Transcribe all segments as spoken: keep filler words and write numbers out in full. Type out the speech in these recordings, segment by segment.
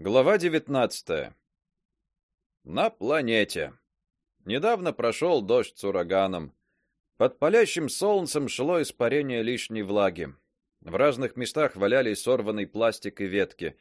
Глава девятнадцатая. На планете. Недавно прошел дождь с ураганом. Под палящим солнцем шло испарение лишней влаги. В разных местах валялись сорванный пластик и ветки.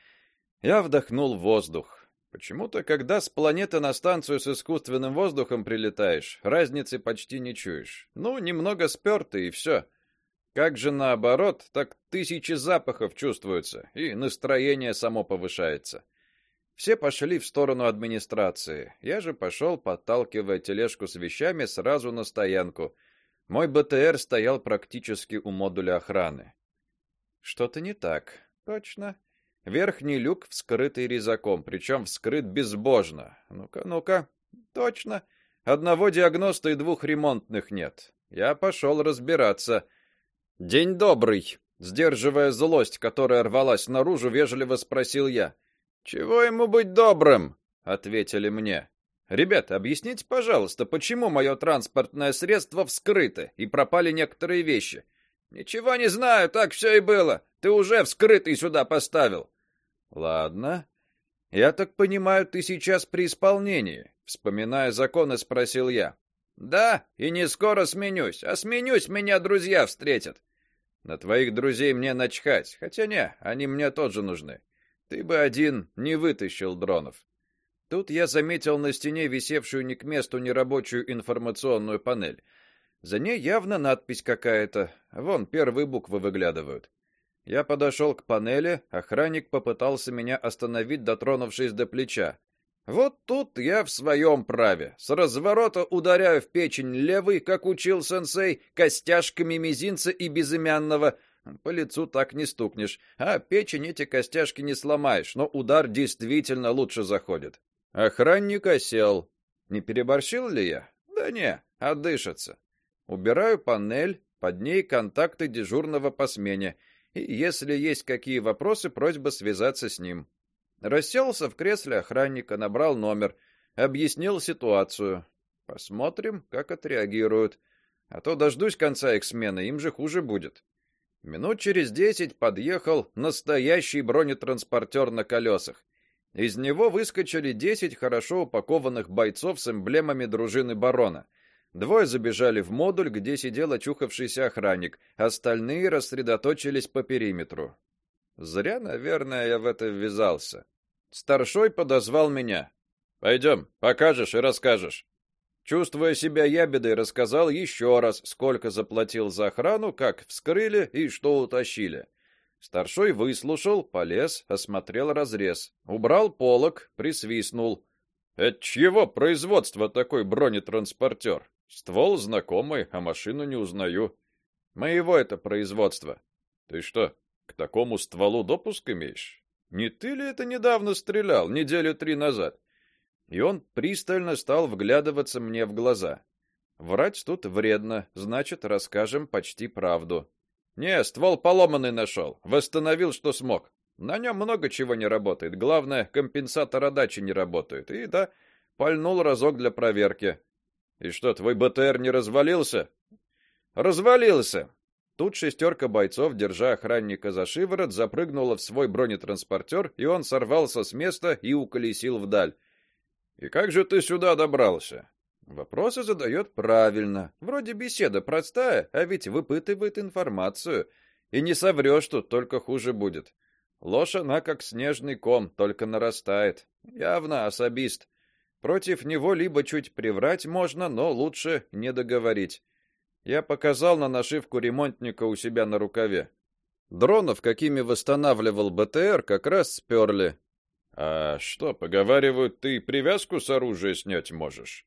Я вдохнул воздух. Почему-то, когда с планеты на станцию с искусственным воздухом прилетаешь, разницы почти не чуешь. Ну, немного спёрто и все. Как же наоборот, так тысячи запахов чувствуются, и настроение само повышается. Все пошли в сторону администрации. Я же пошел, подталкивая тележку с вещами, сразу на стоянку. Мой БТР стоял практически у модуля охраны. Что-то не так. Точно. Верхний люк вскрытый резаком, причем вскрыт безбожно. Ну-ка, ну-ка. Точно. Одного диагноста и двух ремонтных нет. Я пошел разбираться. День добрый, сдерживая злость, которая рвалась наружу, вежливо спросил я. Чего ему быть добрым? Ответили мне. Ребята, объясните, пожалуйста, почему мое транспортное средство вскрыто и пропали некоторые вещи? Ничего не знаю, так все и было. Ты уже вскрытый сюда поставил. Ладно. Я так понимаю, ты сейчас при исполнении, вспоминая законы, спросил я. Да, и не скоро сменюсь, а сменюсь, меня друзья встретят. На твоих друзей мне начхать, хотя не, они мне тоже нужны. Ты бы один не вытащил дронов. Тут я заметил на стене висевшую не к месту нерабочую информационную панель. За ней явно надпись какая-то. Вон первые буквы выглядывают. Я подошел к панели, охранник попытался меня остановить, дотронувшись до плеча. Вот тут я в своем праве. С разворота ударяю в печень левой, как учил сенсей, костяшками мизинца и безымянного. По лицу так не стукнешь, а печень эти костяшки не сломаешь, но удар действительно лучше заходит. Охранник осел. Не переборщил ли я? Да не, отдышится. Убираю панель, под ней контакты дежурного по смене, и если есть какие вопросы, просьба связаться с ним. Расселся в кресле охранника, набрал номер, объяснил ситуацию. Посмотрим, как отреагируют. А то дождусь конца их смены, им же хуже будет. Минут через десять подъехал настоящий бронетранспортер на колесах. Из него выскочили десять хорошо упакованных бойцов с эмблемами дружины барона. Двое забежали в модуль, где сидел очухавшийся охранник, остальные рассредоточились по периметру. Зря, наверное, я в это ввязался. Старшой подозвал меня. Пойдем, покажешь и расскажешь. Чувствуя себя ябедой, рассказал еще раз, сколько заплатил за охрану, как вскрыли и что утащили. Старшой выслушал, полез, осмотрел разрез, убрал полог, присвистнул. Это чьего производства такой бронетранспортер? Ствол знакомый, а машину не узнаю. Моего это производства. Ты что, к такому стволу допуск имеешь? Не ты ли это недавно стрелял, недели три назад? И он пристально стал вглядываться мне в глаза. Врать тут вредно, значит, расскажем почти правду. Не, ствол поломанный нашел, восстановил, что смог. На нем много чего не работает, главное, компенсатор отдачи не работает. И да, пальнул разок для проверки. И что, твой БТР не развалился? Развалился. Тут шестерка бойцов, держа охранника за шиворот, запрыгнула в свой бронетранспортер, и он сорвался с места и уколесил вдаль. И как же ты сюда добрался? Вопросы задает правильно. Вроде беседа простая, а ведь выпытывает информацию. И не соврёшь тут, только хуже будет. Ложь она как снежный ком, только нарастает. Явно особист. Против него либо чуть приврать можно, но лучше не договорить. Я показал на нашивку ремонтника у себя на рукаве. Дронов, какими восстанавливал БТР, как раз сперли. А что, поговаривают, ты привязку с оружия снять можешь?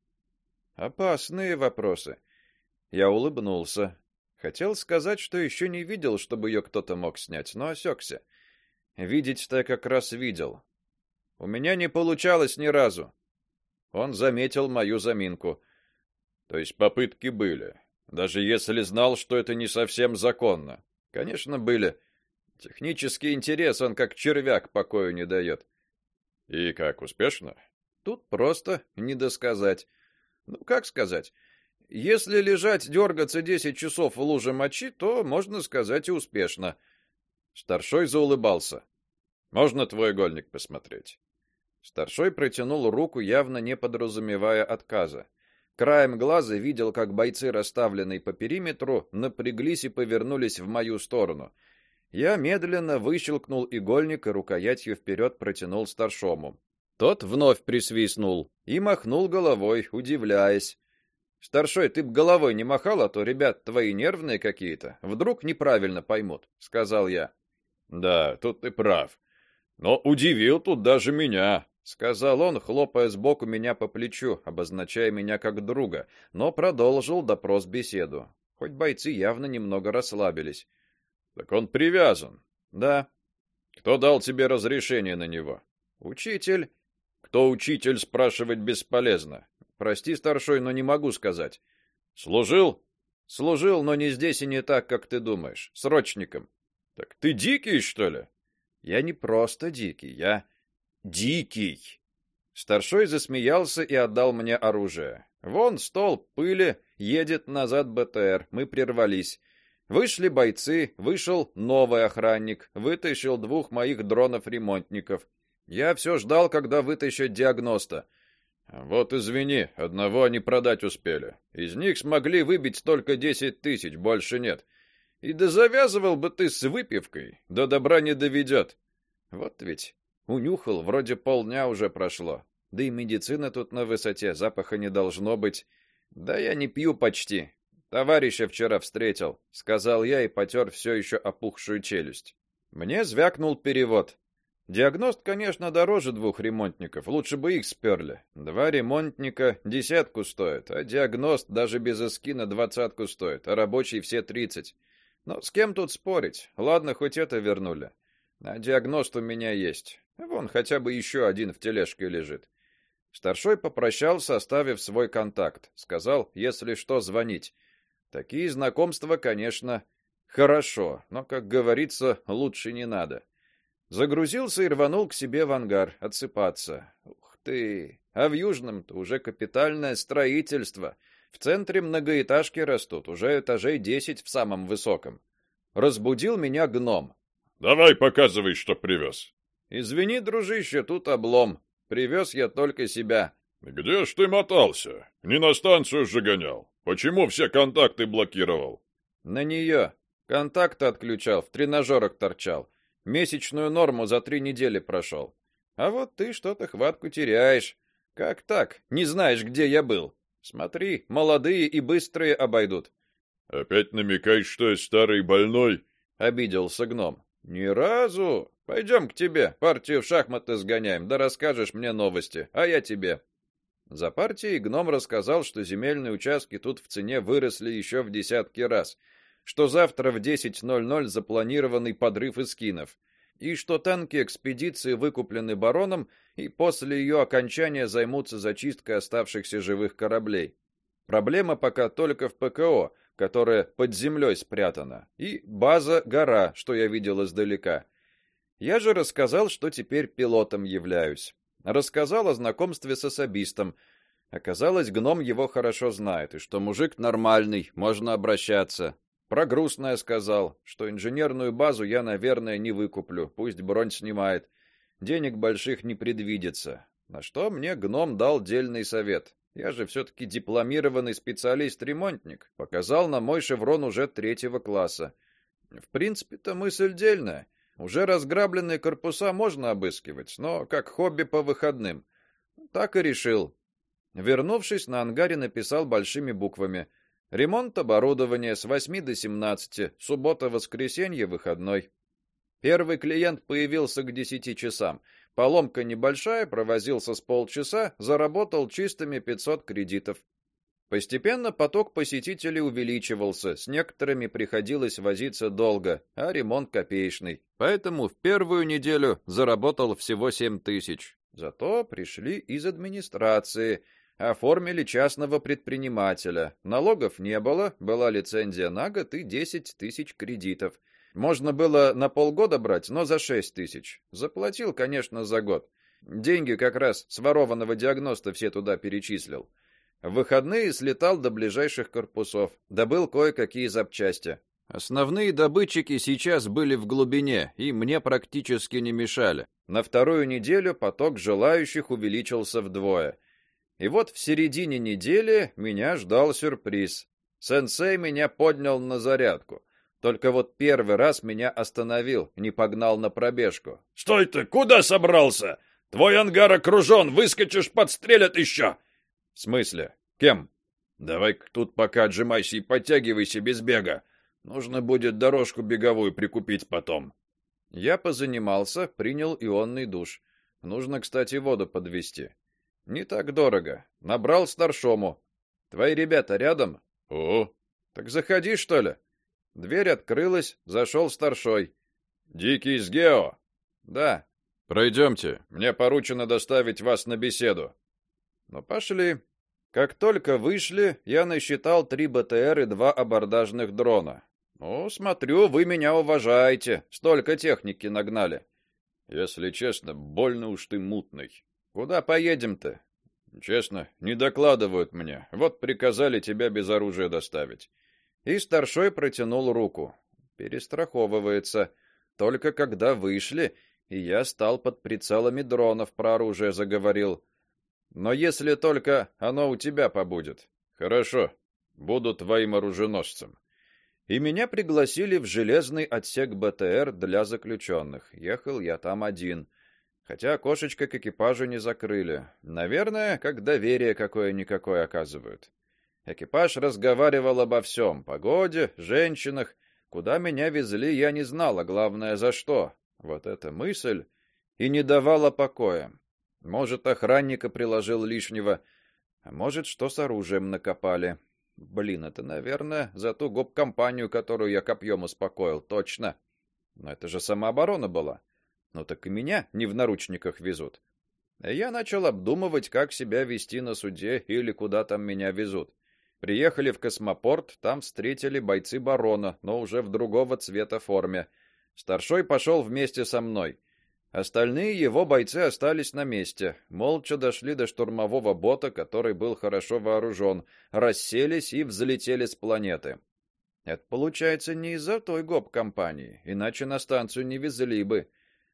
Опасные вопросы. Я улыбнулся. Хотел сказать, что еще не видел, чтобы ее кто-то мог снять, но осекся. Видеть-то как раз видел. У меня не получалось ни разу. Он заметил мою заминку. То есть попытки были. Даже если знал, что это не совсем законно. Конечно, были. Технический интерес, он как червяк покою не дает. И как, успешно? Тут просто не досказать. Ну, как сказать? Если лежать, дергаться десять часов в луже мочи, то можно сказать и успешно. Старшой заулыбался. Можно твой игольник посмотреть? Старшой протянул руку, явно не подразумевая отказа. Краем глаза видел, как бойцы, расставленные по периметру, напряглись и повернулись в мою сторону. Я медленно выщелкнул игольник и рукоятью вперед протянул старшому. Тот вновь присвистнул и махнул головой, удивляясь. Старшой, ты б головой не махал, а то ребят твои нервные какие-то, вдруг неправильно поймут, сказал я. Да, тут ты прав. Но удивил тут даже меня, сказал он, хлопая сбоку меня по плечу, обозначая меня как друга, но продолжил допрос-беседу. Хоть бойцы явно немного расслабились. Так он привязан. Да. Кто дал тебе разрешение на него? Учитель. Кто учитель, спрашивать бесполезно. Прости, старшой, но не могу сказать. Служил? Служил, но не здесь и не так, как ты думаешь. Срочником. Так ты дикий, что ли? Я не просто дикий, я дикий. Старшой засмеялся и отдал мне оружие. Вон стол пыли, едет назад БТР. Мы прервались. Вышли бойцы, вышел новый охранник, вытащил двух моих дронов-ремонтников. Я все ждал, когда вытащат диагноста. Вот извини, одного они продать успели. Из них смогли выбить только десять тысяч, больше нет. И да завязывал бы ты с выпивкой, до добра не доведет. Вот ведь унюхал, вроде полдня уже прошло. Да и медицина тут на высоте, запаха не должно быть. Да я не пью почти. Товарища вчера встретил, сказал я и потер все еще опухшую челюсть. Мне звякнул перевод. Диагност, конечно, дороже двух ремонтников, лучше бы их сперли. Два ремонтника десятку стоят, а диагност даже без эскина двадцатку стоит, а рабочий все тридцать. Но с кем тут спорить? Ладно, хоть это вернули. А диагност у меня есть. Вон хотя бы еще один в тележке лежит. Старшой попрощался, оставив свой контакт. Сказал, если что, звонить. Такие знакомства, конечно, хорошо, но, как говорится, лучше не надо. Загрузился и рванул к себе в ангар отсыпаться. Ух ты! А в Южном-то уже капитальное строительство. В центре многоэтажки растут, уже этажей десять в самом высоком. Разбудил меня гном. Давай показывай, что привез. Извини, дружище, тут облом. Привез я только себя. Где ж ты мотался? Не на станцию же гонял. Почему все контакты блокировал? На нее. Контакты отключал, в тренажерах торчал. Месячную норму за три недели прошел. А вот ты что-то хватку теряешь. Как так? Не знаешь, где я был? Смотри, молодые и быстрые обойдут. Опять намекаешь, что я старый больной? Обиделся гном. Ни разу. Пойдем к тебе, партию в шахматы сгоняем, да расскажешь мне новости, а я тебе. За партией гном рассказал, что земельные участки тут в цене выросли еще в десятки раз, что завтра в десять ноль ноль запланированный подрыв эскинов, и что танки экспедиции выкуплены бароном и после ее окончания займутся зачисткой оставшихся живых кораблей. Проблема пока только в ПКО, которая под землей спрятана, и база Гора, что я видел издалека. Я же рассказал, что теперь пилотом являюсь. Рассказал о знакомстве с особистом. Оказалось, гном его хорошо знает, и что мужик нормальный, можно обращаться. Про грустное сказал, что инженерную базу я, наверное, не выкуплю, пусть бронь снимает. Денег больших не предвидится. На что мне гном дал дельный совет. Я же все таки дипломированный специалист-ремонтник. Показал на мой шеврон уже третьего класса. В принципе-то мысль дельная. Уже разграбленные корпуса можно обыскивать, но как хобби по выходным. Так и решил. Вернувшись, на ангаре написал большими буквами: ремонт оборудования с восьми до семнадцати, суббота-воскресенье, выходной. Первый клиент появился к десяти часам. Поломка небольшая, провозился с полчаса, заработал чистыми пятьсот кредитов. Постепенно поток посетителей увеличивался, с некоторыми приходилось возиться долго, а ремонт копеечный. Поэтому в первую неделю заработал всего семь тысяч. Зато пришли из администрации, оформили частного предпринимателя. Налогов не было, была лицензия на год и десять тысяч кредитов. Можно было на полгода брать, но за шесть тысяч. Заплатил, конечно, за год. Деньги как раз с ворованного диагноста все туда перечислил. В выходные слетал до ближайших корпусов, добыл кое-какие запчасти. Основные добытчики сейчас были в глубине и мне практически не мешали. На вторую неделю поток желающих увеличился вдвое. И вот в середине недели меня ждал сюрприз. Сенсей меня поднял на зарядку. Только вот первый раз меня остановил, не погнал на пробежку. «Стой ты! Куда собрался? Твой ангар окружен, выскочишь, подстрелят еще!» «В смысле? Кем?» «Давай-ка тут пока отжимайся и подтягивайся без бега. Нужно будет дорожку беговую прикупить потом». Я позанимался, принял ионный душ. Нужно, кстати, воду подвести. Не так дорого. Набрал старшому. Твои ребята рядом? О, так заходи, что ли? Дверь открылась, зашел старшой. Дикий с Гео? Да. Пройдемте, мне поручено доставить вас на беседу. Ну, пошли. Как только вышли, я насчитал три БТР и два абордажных дрона. Ну, смотрю, вы меня уважаете. Столько техники нагнали. Если честно, больно уж ты мутный. Куда поедем-то? Честно, не докладывают мне. Вот приказали тебя без оружия доставить. И старшой протянул руку. Перестраховывается. Только когда вышли, и я стал под прицелами дронов про оружие заговорил. Но если только оно у тебя побудет. Хорошо. Буду твоим оруженосцем. И меня пригласили в железный отсек БТР для заключенных. Ехал я там один. Хотя окошечко к экипажу не закрыли. Наверное, как доверие какое-никакое оказывают. Экипаж разговаривал обо всем: погоде, женщинах. Куда меня везли, я не знал, а главное, за что. Вот эта мысль и не давала покоя. Может, охранника приложил лишнего, а может, что с оружием накопали. Блин, это, наверное, за ту гоп-компанию, которую я копьем успокоил, точно. Но это же самооборона была. Ну так и меня не в наручниках везут. Я начал обдумывать, как себя вести на суде или куда там меня везут. Приехали в космопорт, там встретили бойцы барона, но уже в другого цвета форме. Старшой пошел вместе со мной. Остальные его бойцы остались на месте, молча дошли до штурмового бота, который был хорошо вооружен, расселись и взлетели с планеты. Это получается не из-за той гоп-компании, иначе на станцию не везли бы.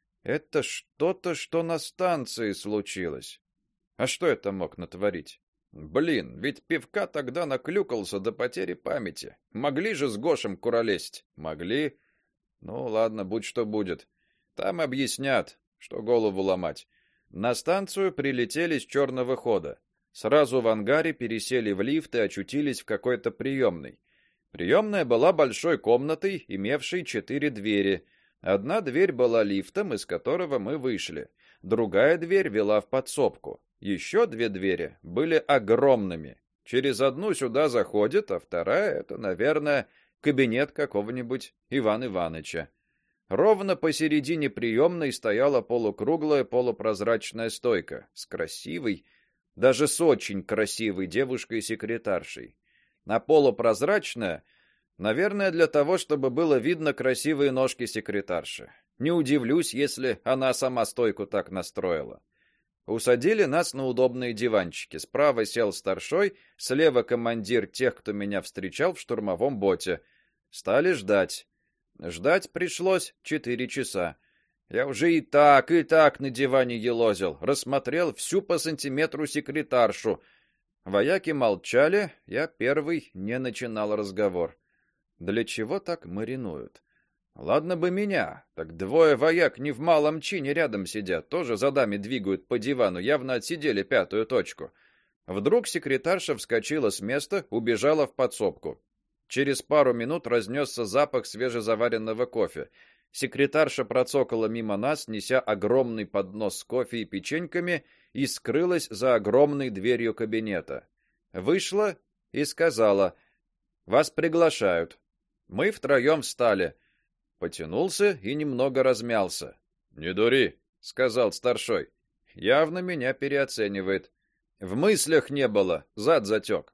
Это что-то, что на станции случилось. А что это мог натворить? Блин, ведь пивка тогда наклюкался до потери памяти. Могли же с Гошем куролесить? Могли. Ну ладно, будь что будет. Там объяснят, что голову ломать. На станцию прилетели с черного хода. Сразу в ангаре пересели в лифт и очутились в какой-то приемной. Приемная была большой комнатой, имевшей четыре двери. Одна дверь была лифтом, из которого мы вышли. Другая дверь вела в подсобку. Еще две двери были огромными. Через одну сюда заходит, а вторая — это, наверное, кабинет какого-нибудь Ивана Ивановича. Ровно посередине приемной стояла полукруглая полупрозрачная стойка с красивой, даже с очень красивой девушкой-секретаршей. На полупрозрачная, наверное, для того, чтобы было видно красивые ножки секретарши. Не удивлюсь, если она сама стойку так настроила. Усадили нас на удобные диванчики. Справа сел старшой, слева командир тех, кто меня встречал в штурмовом боте. Стали ждать. Ждать пришлось четыре часа. Я уже и так, и так на диване елозил, рассмотрел всю по сантиметру секретаршу. Вояки молчали, я первый не начинал разговор. Для чего так маринуют? Ладно бы меня, так двое вояк не в малом чине рядом сидят, тоже задами двигают по дивану, явно отсидели пятую точку. Вдруг секретарша вскочила с места, убежала в подсобку. Через пару минут разнесся запах свежезаваренного кофе. Секретарша процокала мимо нас, неся огромный поднос с кофе и печеньками, и скрылась за огромной дверью кабинета. Вышла и сказала: "Вас приглашают". Мы втроем встали. Потянулся и немного размялся. "Не дури", сказал старшой. Явно меня переоценивает. В мыслях не было, зад затек.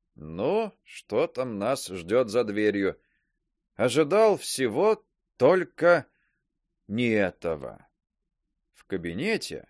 Ну, что там нас ждет за дверью? Ожидал всего, только не этого. В кабинете,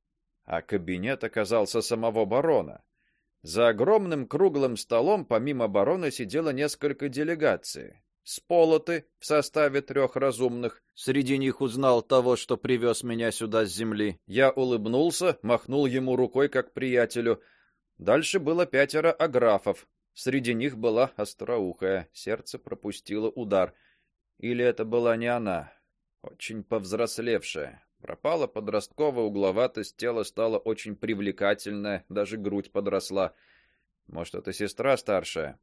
а кабинет оказался самого барона. За огромным круглым столом помимо барона сидело несколько делегаций. Сполоты в составе трех разумных. Среди них узнал того, что привез меня сюда с земли. Я улыбнулся, махнул ему рукой как приятелю. Дальше было пятеро аграфов. Среди них была остроухая. Сердце пропустило удар. Или это была не она, очень повзрослевшая. Пропала подростковая угловатость, тело стало очень привлекательное, даже грудь подросла. Может, это сестра старшая?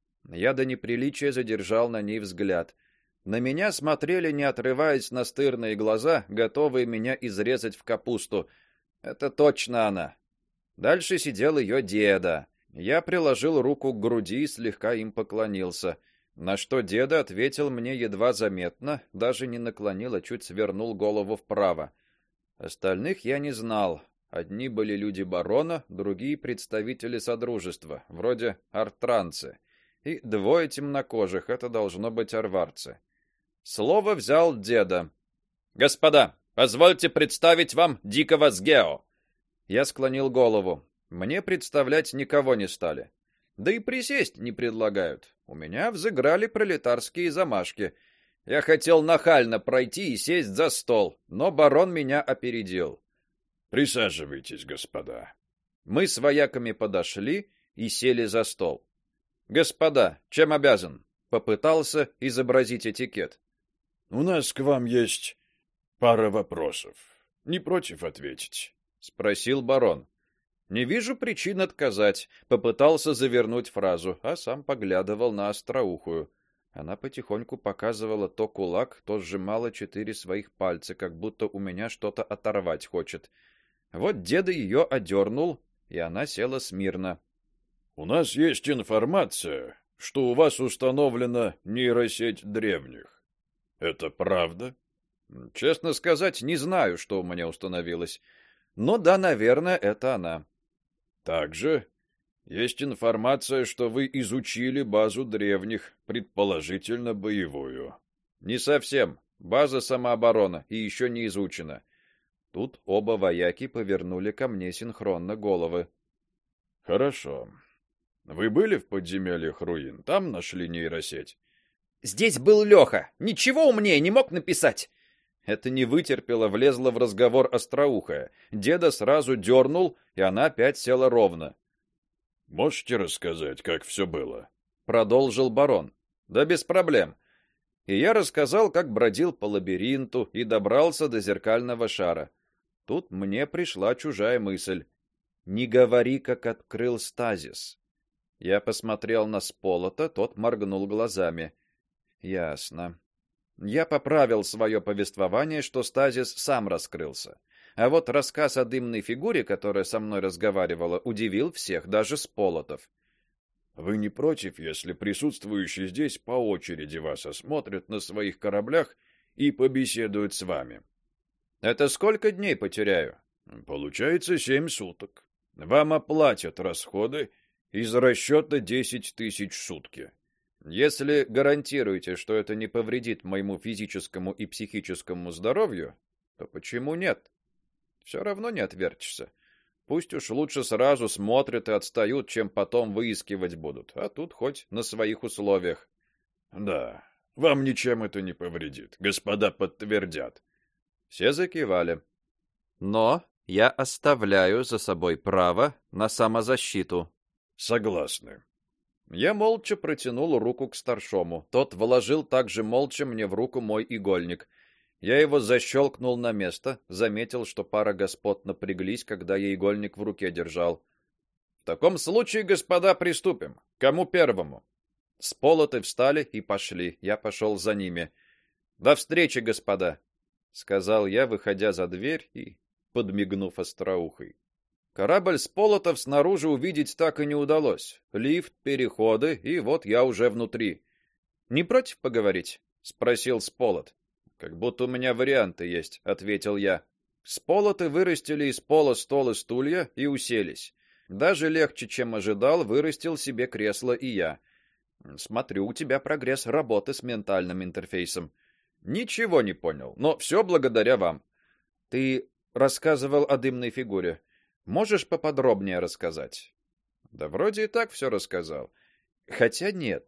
Я до неприличия задержал на ней взгляд. На меня смотрели, не отрываясь, настырные глаза, готовые меня изрезать в капусту. Это точно она. Дальше сидел ее деда. Я приложил руку к груди и слегка им поклонился, на что деда ответил мне едва заметно, даже не наклонил, а чуть свернул голову вправо. Остальных я не знал. Одни были люди барона, другие представители содружества, вроде артранцы. И двое темнокожих, это должно быть арварцы. Слово взял деда. Господа, позвольте представить вам дикого Сгео. Я склонил голову. Мне представлять никого не стали. Да и присесть не предлагают. У меня взыграли пролетарские замашки. Я хотел нахально пройти и сесть за стол, но барон меня опередил. Присаживайтесь, господа. Мы с вояками подошли и сели за стол. Господа, чем обязан? Попытался изобразить этикет. У нас к вам есть пара вопросов. Не против ответить? Спросил барон. Не вижу причин отказать. Попытался завернуть фразу, а сам поглядывал на остроухую. Она потихоньку показывала то кулак, то сжимала четыре своих пальца, как будто у меня что-то оторвать хочет. Вот деда ее одернул, и она села смирно. У нас есть информация, что у вас установлена нейросеть древних. Это правда? Честно сказать, не знаю, что у меня установилось. Но да, наверное, это она. Также есть информация, что вы изучили базу древних, предположительно боевую. Не совсем. База самообороны и еще не изучена. Тут оба вояки повернули ко мне синхронно головы. Хорошо. Вы были в подземельях руин? Там нашли нейросеть? Здесь был Леха. Ничего умнее не мог написать. Это не вытерпело, влезла в разговор остроухая. Деда сразу дернул, и она опять села ровно. Можете рассказать, как все было? Продолжил барон. Да без проблем. И я рассказал, как бродил по лабиринту и добрался до зеркального шара. Тут мне пришла чужая мысль. Не говори, как открыл стазис. Я посмотрел на Сполота, тот моргнул глазами. Ясно. Я поправил свое повествование, что стазис сам раскрылся. А вот рассказ о дымной фигуре, которая со мной разговаривала, удивил всех, даже Сполотов. Вы не против, если присутствующие здесь по очереди вас осмотрят на своих кораблях и побеседуют с вами? Это сколько дней потеряю? Получается семь суток. Вам оплатят расходы из расчета десять тысяч в сутки. Если гарантируете, что это не повредит моему физическому и психическому здоровью, то почему нет? Все равно не отвертишься. Пусть уж лучше сразу смотрят и отстают, чем потом выискивать будут. А тут хоть на своих условиях. Да, вам ничем это не повредит. Господа подтвердят. Все закивали. Но я оставляю за собой право на самозащиту. Согласны. Я молча протянул руку к старшому. Тот вложил также молча мне в руку мой игольник. Я его защелкнул на место, заметил, что пара господ напряглись, когда я игольник в руке держал. В таком случае, господа, приступим. Кому первому? Сполоты встали и пошли. Я пошел за ними. До встречи, господа, сказал я, выходя за дверь и подмигнув остроухой. Корабль Сполотов снаружи увидеть так и не удалось. Лифт, переходы, и вот я уже внутри. Не против поговорить? Спросил Сполот. Как будто у меня варианты есть, ответил я. Сполоты вырастили из пола стол и стулья и уселись. Даже легче, чем ожидал, вырастил себе кресло и я. Смотрю, у тебя прогресс работы с ментальным интерфейсом. Ничего не понял, но все благодаря вам. Ты рассказывал о дымной фигуре. Можешь поподробнее рассказать? Да вроде и так все рассказал. Хотя нет.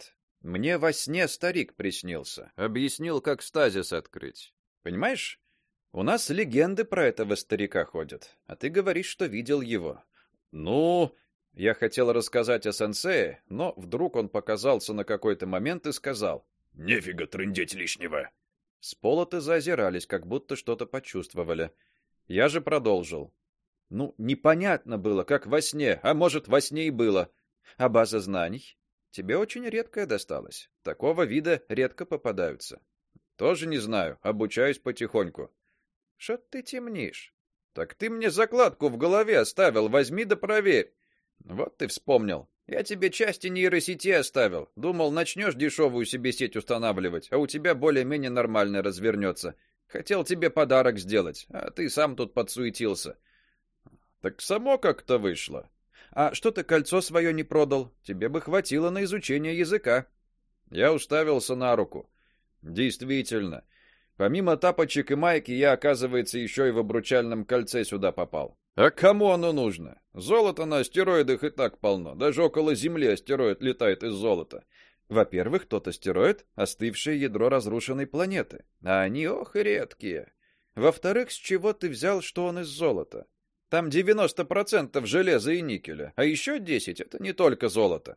Мне во сне старик приснился, объяснил, как стазис открыть. Понимаешь? У нас легенды про этого старика ходят, а ты говоришь, что видел его. Ну, я хотел рассказать о сенсее, но вдруг он показался на какой-то момент и сказал: "Нефига трындеть лишнего". Сполоты заозирались, как будто что-то почувствовали. Я же продолжил. Ну, непонятно было, как во сне, а может, во сне и было. А база знаний? Тебе очень редкая досталась. Такого вида редко попадаются. Тоже не знаю, обучаюсь потихоньку. Что ты темнишь? Так ты мне закладку в голове оставил, возьми да проверь. Вот ты вспомнил. Я тебе части нейросети оставил. Думал, начнешь дешевую себе сеть устанавливать, а у тебя более-менее нормально развернется. Хотел тебе подарок сделать, а ты сам тут подсуетился. Так само как-то вышло. А что ты кольцо свое не продал? Тебе бы хватило на изучение языка. Я уставился на руку. Действительно, помимо тапочек и майки, я, оказывается, еще и в обручальном кольце сюда попал. А кому оно нужно? Золота на астероидах и так полно. Даже около Земли астероид летает из золота. Во-первых, тот астероид — остывшее ядро разрушенной планеты. А они, ох, и редкие. Во-вторых, с чего ты взял, что он из золота? Там девяносто процентов железа и никеля, а еще десять — это не только золото.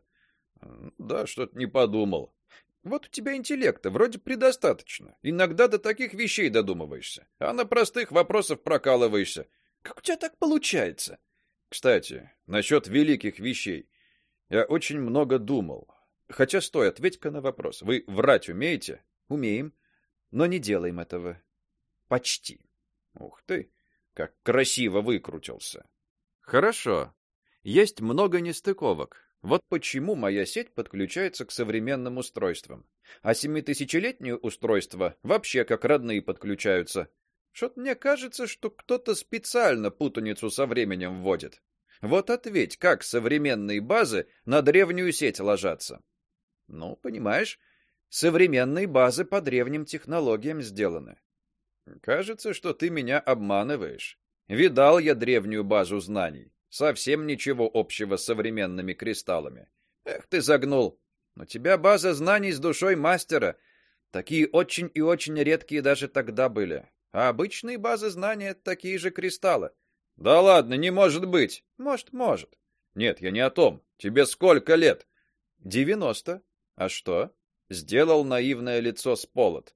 Да, что-то не подумал. Вот у тебя интеллекта вроде предостаточно. Иногда до таких вещей додумываешься, а на простых вопросах прокалываешься. Как у тебя так получается? Кстати, насчет великих вещей. Я очень много думал. Хотя стой, ответь-ка на вопрос. Вы врать умеете? Умеем, но не делаем этого. Почти. Ух ты, как красиво выкрутился. Хорошо. Есть много нестыковок. Вот почему моя сеть подключается к современным устройствам, а семитысячелетние устройства вообще как родные подключаются. Что-то мне кажется, что кто-то специально путаницу со временем вводит. Вот ответь, как современные базы на древнюю сеть ложатся? Ну, понимаешь, современные базы по древним технологиям сделаны. Кажется, что ты меня обманываешь. Видал я древнюю базу знаний. Совсем ничего общего с современными кристаллами. Эх, ты загнул. У тебя база знаний с душой мастера. Такие очень и очень редкие даже тогда были. А обычные базы знаний — это такие же кристаллы. Да ладно, не может быть. Может, может. Нет, я не о том. Тебе сколько лет? Девяносто. А что? Сделал наивное лицо Сполот.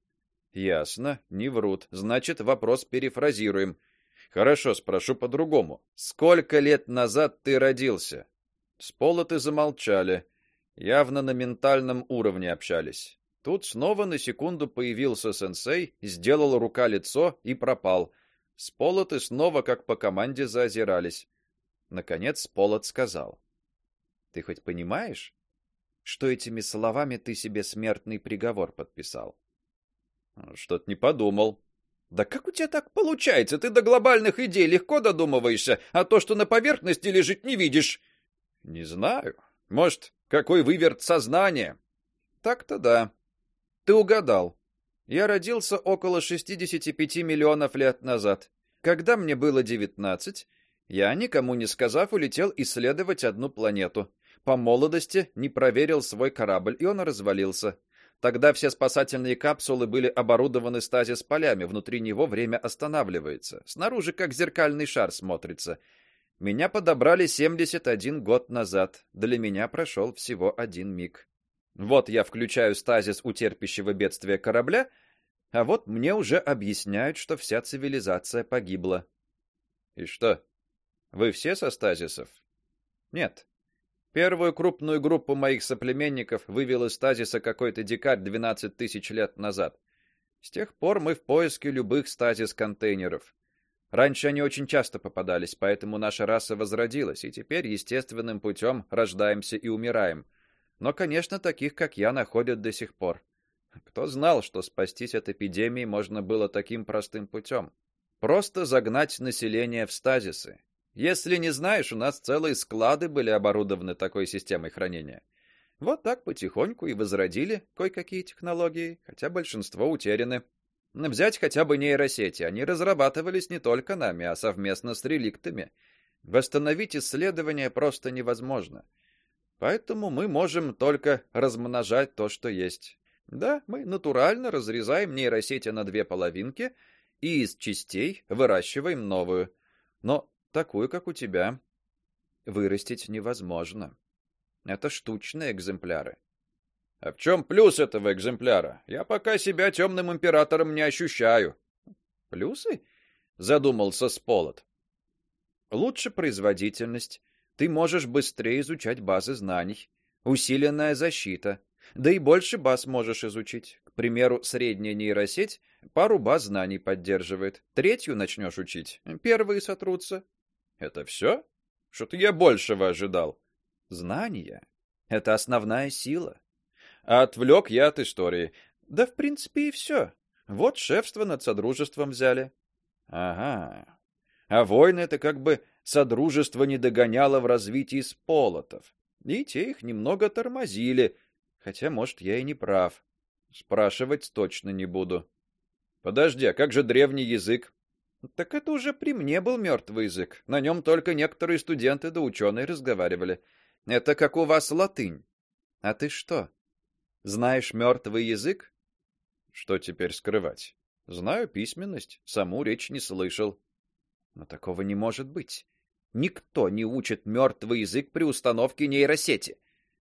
Ясно, не врут. Значит, вопрос перефразируем. Хорошо, спрошу по-другому. Сколько лет назад ты родился? Сполоты замолчали. Явно на ментальном уровне общались. Тут снова на секунду появился сенсей, сделал рука-лицо и пропал. Сполоты снова, как по команде, заозирались. Наконец Сполот сказал: "Ты хоть понимаешь, что этими словами ты себе смертный приговор подписал?" Что-то не подумал. Да как у тебя так получается? Ты до глобальных идей легко додумываешься, а то, что на поверхности лежит, не видишь. Не знаю. Может, какой выверт сознания? Так-то да. Ты угадал. Я родился около шестидесяти пяти миллионов лет назад. Когда мне было девятнадцать, я, никому не сказав, улетел исследовать одну планету. По молодости не проверил свой корабль, и он развалился. Тогда все спасательные капсулы были оборудованы стазис-полями, внутри него время останавливается. Снаружи как зеркальный шар смотрится. Меня подобрали семьдесят один год назад. Для меня прошел всего один миг. Вот я включаю стазис у терпящего бедствия корабля, а вот мне уже объясняют, что вся цивилизация погибла. И что? Вы все со стазисов? Нет. Первую крупную группу моих соплеменников вывел из стазиса какой-то дикарь двенадцать тысяч лет назад. С тех пор мы в поиске любых стазис-контейнеров. Раньше они очень часто попадались, поэтому наша раса возродилась, и теперь естественным путем рождаемся и умираем. Но, конечно, таких, как я, находят до сих пор. Кто знал, что спастись от эпидемии можно было таким простым путем? Просто загнать население в стазисы. Если не знаешь, у нас целые склады были оборудованы такой системой хранения. Вот так потихоньку и возродили кое-какие технологии, хотя большинство утеряны. Взять хотя бы нейросети, они разрабатывались не только нами, а совместно с реликтами. Восстановить исследования просто невозможно. Поэтому мы можем только размножать то, что есть. Да, мы натурально разрезаем нейросети на две половинки и из частей выращиваем новую. Но такую, как у тебя, вырастить невозможно. Это штучные экземпляры. А в чем плюс этого экземпляра? Я пока себя темным императором не ощущаю. Плюсы? Задумался Сполот. Лучше производительность. Ты можешь быстрее изучать базы знаний. Усиленная защита. Да и больше баз можешь изучить. К примеру, средняя нейросеть пару баз знаний поддерживает. Третью начнешь учить, первые сотрутся. Это все? Что-то я большего ожидал. Знания — это основная сила. А отвлек я от истории. Да, в принципе, и все. Вот шефство над Содружеством взяли. Ага. А войны — это как бы Содружество не догоняло в развитии сполотов. И те их немного тормозили. Хотя, может, я и не прав. Спрашивать точно не буду. Подожди, а как же древний язык? Так это уже при мне был мертвый язык. На нем только некоторые студенты да ученые разговаривали. Это как у вас латынь. А ты что, знаешь мертвый язык? Что теперь скрывать? Знаю письменность, саму речь не слышал. Но такого не может быть. Никто не учит мертвый язык при установке нейросети.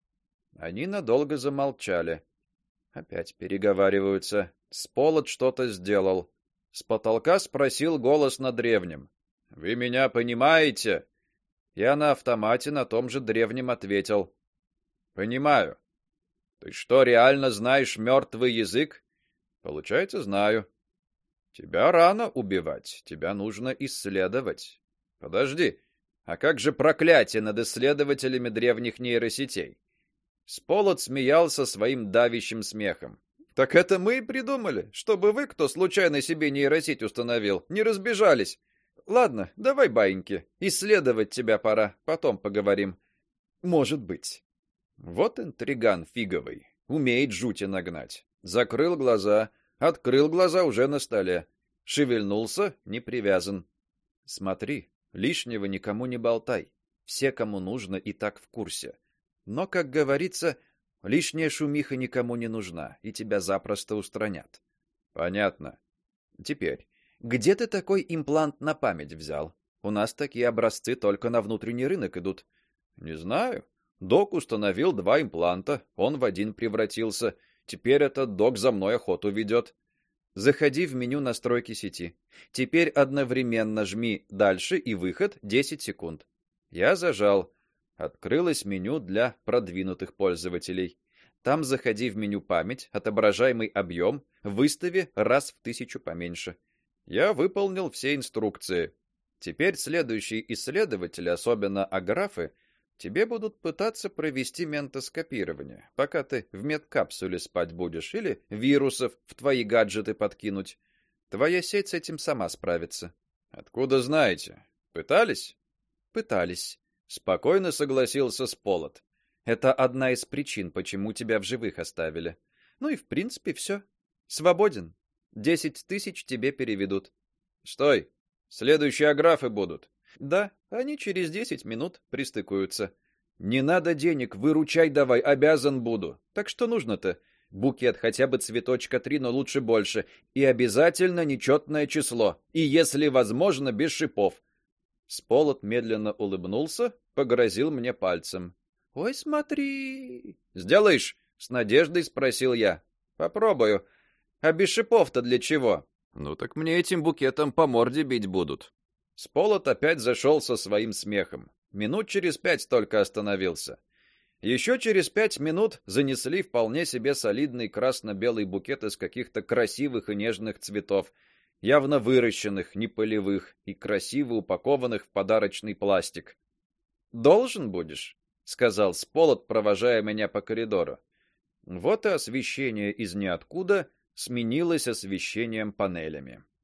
Они надолго замолчали. Опять переговариваются. Сполот что-то сделал. С потолка спросил голос на древнем: "Вы меня понимаете?" Я на автомате на том же древнем ответил: "Понимаю". Ты что, реально знаешь мертвый язык? Получается, знаю. Тебя рано убивать, тебя нужно исследовать. Подожди, а как же проклятие над исследователями древних нейросетей? Сполот смеялся своим давящим смехом. Так это мы и придумали, чтобы вы, кто случайно себе нейросеть установил, не разбежались. Ладно, давай баиньки. Исследовать тебя пора, потом поговорим. Может быть. Вот интриган фиговый, умеет жути нагнать. Закрыл глаза, открыл глаза уже на столе. Шевельнулся, не привязан. Смотри, лишнего никому не болтай. Все, кому нужно, и так в курсе. Но, как говорится, лишняя шумиха никому не нужна, и тебя запросто устранят. Понятно. Теперь, где ты такой имплант на память взял? У нас такие образцы только на внутренний рынок идут. Не знаю. Док установил два импланта, он в один превратился. Теперь этот док за мной охоту ведет. Заходи в меню настройки сети. Теперь одновременно жми дальше и выход десять секунд. Я зажал. Открылось меню для продвинутых пользователей. Там заходи в меню память, отображаемый объем, выстави раз в тысячу поменьше. Я выполнил все инструкции. Теперь следующие исследователи, особенно аграфы, тебе будут пытаться провести ментоскопирование, пока ты в медкапсуле спать будешь, или вирусов в твои гаджеты подкинуть. Твоя сеть с этим сама справится. Откуда знаете? Пытались? Пытались. Спокойно согласился Сполот. Это одна из причин, почему тебя в живых оставили. Ну и в принципе все. Свободен. Десять тысяч тебе переведут. Стой. Следующие аграфы будут. Да, они через десять минут пристыкуются. Не надо денег, выручай давай, обязан буду. Так что нужно-то? Букет хотя бы цветочка три, но лучше больше. И обязательно нечетное число. И если возможно, без шипов. Сполот медленно улыбнулся, погрозил мне пальцем. Ой, смотри. Сделаешь? С надеждой спросил я. Попробую. А без шипов-то для чего? Ну так мне этим букетом по морде бить будут. Сполот опять зашел со своим смехом. Минут через пять только остановился. Еще через пять минут занесли вполне себе солидный красно-белый букет из каких-то красивых и нежных цветов, явно выращенных, не полевых, и красиво упакованных в подарочный пластик. «Должен будешь», — сказал Сполот, провожая меня по коридору. Вот и освещение из ниоткуда сменилось освещением панелями.